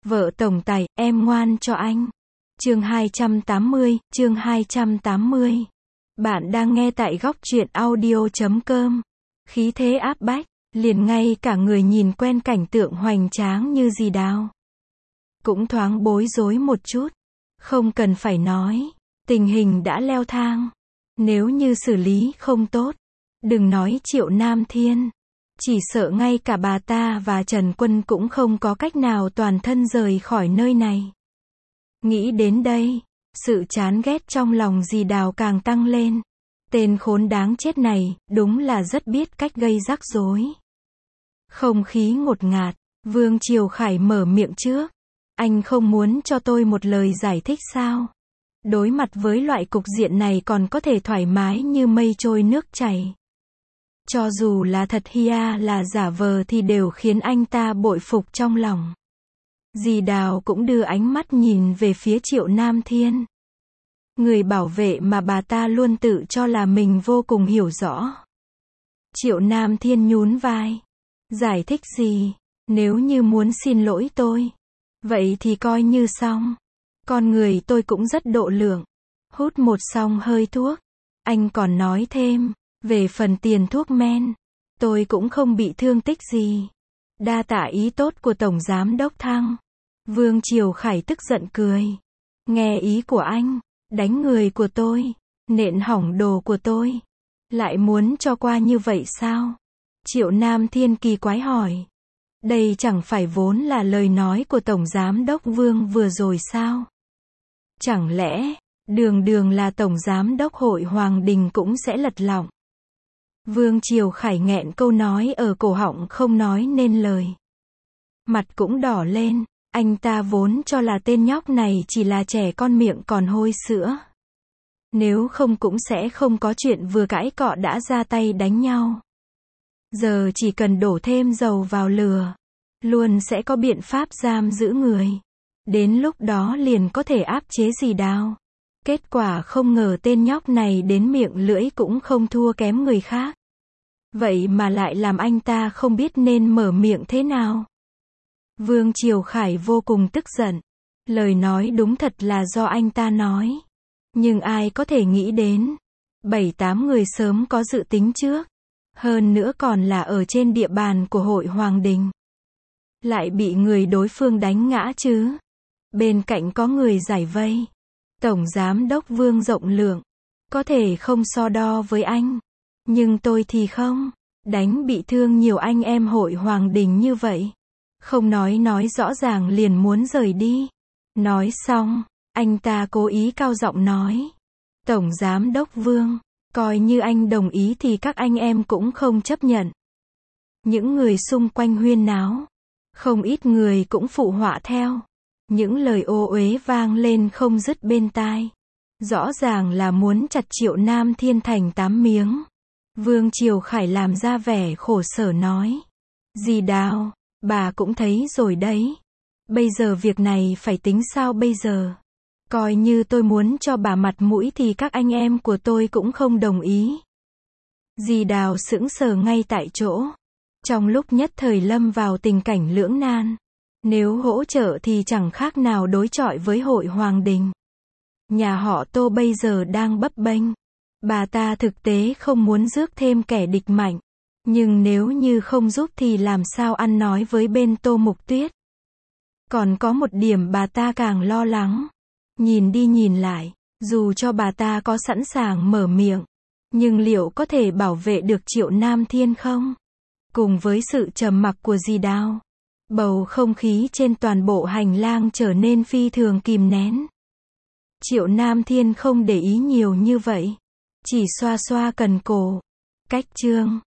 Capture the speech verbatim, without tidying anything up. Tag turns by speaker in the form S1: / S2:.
S1: Vợ tổng tài, em ngoan cho anh. Chương hai trăm tám mươi, chương hai trăm tám mươi. Bạn đang nghe tại góc truyện audio chấm com. Khí thế áp bách, liền ngay cả người nhìn quen cảnh tượng hoành tráng như Dì Đào cũng thoáng bối rối một chút. Không cần phải nói, tình hình đã leo thang. Nếu như xử lý không tốt, đừng nói Triệu Nam Thiên, chỉ sợ ngay cả bà ta và Trần Quân cũng không có cách nào toàn thân rời khỏi nơi này. Nghĩ đến đây, sự chán ghét trong lòng Dì Đào càng tăng lên. Tên khốn đáng chết này, đúng là rất biết cách gây rắc rối. Không khí ngột ngạt, Vương Triều Khải mở miệng trước. Anh không muốn cho tôi một lời giải thích sao? Đối mặt với loại cục diện này còn có thể thoải mái như mây trôi nước chảy. Cho dù là thật hia là giả vờ thì đều khiến anh ta bội phục trong lòng. Dì Đào cũng đưa ánh mắt nhìn về phía Triệu Nam Thiên. Người bảo vệ mà bà ta luôn tự cho là mình vô cùng hiểu rõ. Triệu Nam Thiên nhún vai. Giải thích gì? Nếu như muốn xin lỗi tôi, vậy thì coi như xong. Con người tôi cũng rất độ lượng. Hút một xong hơi thuốc, anh còn nói thêm, về phần tiền thuốc men, tôi cũng không bị thương tích gì. Đa tạ ý tốt của Tổng Giám Đốc Thăng. Vương Triều Khải tức giận cười. Nghe ý của anh, đánh người của tôi, nện hỏng đồ của tôi, lại muốn cho qua như vậy sao? Triệu Nam Thiên kỳ quái hỏi. Đây chẳng phải vốn là lời nói của Tổng Giám Đốc Vương vừa rồi sao? Chẳng lẽ, đường đường là Tổng Giám Đốc Hội Hoàng Đình cũng sẽ lật lọng? Vương Triều Khải nghẹn câu nói ở cổ họng không nói nên lời. Mặt cũng đỏ lên, anh ta vốn cho là tên nhóc này chỉ là trẻ con miệng còn hôi sữa. Nếu không cũng sẽ không có chuyện vừa cãi cọ đã ra tay đánh nhau. Giờ chỉ cần đổ thêm dầu vào lửa, luôn sẽ có biện pháp giam giữ người. Đến lúc đó liền có thể áp chế Dì Đào. Kết quả không ngờ tên nhóc này đến miệng lưỡi cũng không thua kém người khác. Vậy mà lại làm anh ta không biết nên mở miệng thế nào. Vương Triều Khải vô cùng tức giận. Lời nói đúng thật là do anh ta nói. Nhưng ai có thể nghĩ đến, bảy tám người sớm có dự tính trước. Hơn nữa còn là ở trên địa bàn của Hội Hoàng Đình. Lại bị người đối phương đánh ngã chứ. Bên cạnh có người giải vây. Tổng Giám Đốc Vương rộng lượng, có thể không so đo với anh. Nhưng tôi thì không. Đánh bị thương nhiều anh em Hội Hoàng Đình như vậy. Không nói nói rõ ràng liền muốn rời đi. Nói xong, anh ta cố ý cao giọng nói. Tổng Giám Đốc Vương, coi như anh đồng ý thì các anh em cũng không chấp nhận. Những người xung quanh huyên náo. Không ít người cũng phụ họa theo. Những lời ô uế vang lên không dứt bên tai. Rõ ràng là muốn chặt Triệu Nam Thiên thành tám miếng. Vương Triều Khải làm ra vẻ khổ sở nói. Dì Đào, bà cũng thấy rồi đấy. Bây giờ việc này phải tính sao bây giờ? Coi như tôi muốn cho bà mặt mũi thì các anh em của tôi cũng không đồng ý. Dì Đào sững sờ ngay tại chỗ. Trong lúc nhất thời lâm vào tình cảnh lưỡng nan. Nếu hỗ trợ thì chẳng khác nào đối chọi với Hội Hoàng Đình. Nhà họ Tô bây giờ đang bấp bênh. Bà ta thực tế không muốn rước thêm kẻ địch mạnh. Nhưng nếu như không giúp thì làm sao ăn nói với bên Tô Mục Tuyết. Còn có một điểm bà ta càng lo lắng. Nhìn đi nhìn lại, dù cho bà ta có sẵn sàng mở miệng, nhưng liệu có thể bảo vệ được Triệu Nam Thiên không? Cùng với sự trầm mặc của Dì Đào, bầu không khí trên toàn bộ hành lang trở nên phi thường kìm nén. Triệu Nam Thiên không để ý nhiều như vậy, chỉ xoa xoa cần cổ. Cách chương